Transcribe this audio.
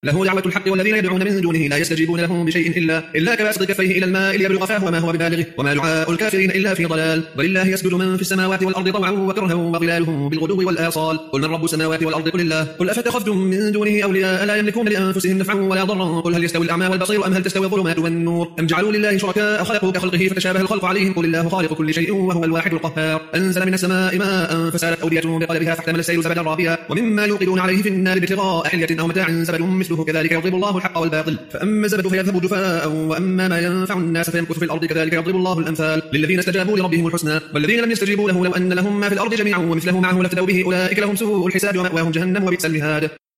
له دعوة الحق والذين يدعون من دونه لا يستجيبون لهم بشيء إلا كباسط كفيه إلى الماء ليبلغ فاه وما هو ببالغه وما دعاء الكافرين إلا في ضلال. ولله يسجد من في السماوات والأرض طوعا وكرها وظلالهم بالغدو والآصال. قل من رب السماوات والأرض قل الله. قل أفتخذتم من دونه أولياء لا يملكون لأنفسهم نفعا ولا ضرا. قل هل يستوي الأعمى والبصير أم هل تستوي الظلمات والنور أم جعلوا لله شركاء خلقوا كخلقه فتشابه الخلق عليهم. قل الله خالق كل شيء وهو الواحد القهار. أنزل من السماء ماء فسالت أودية بقلبها فاحتمل السيل زبدا رابيا ومما يوقدون عليه في النار ابتغاء حلية أو متاع زبد مثله كذلك يضرب الله الحق والباطل. فأما الزبد فيذهب جفاء وأما ما ينفع الناس فيمكث في الأرض كذلك يضرب الله الأمثال للذين استجابوا لربهم الحسنى والذين لم يستجيبوا له لو أن لهم ما في الأرض جميعا ومثله معه لافتدوا به أولئك لهم سوء الحساب ومأواهم جهنم وبئس المهاد.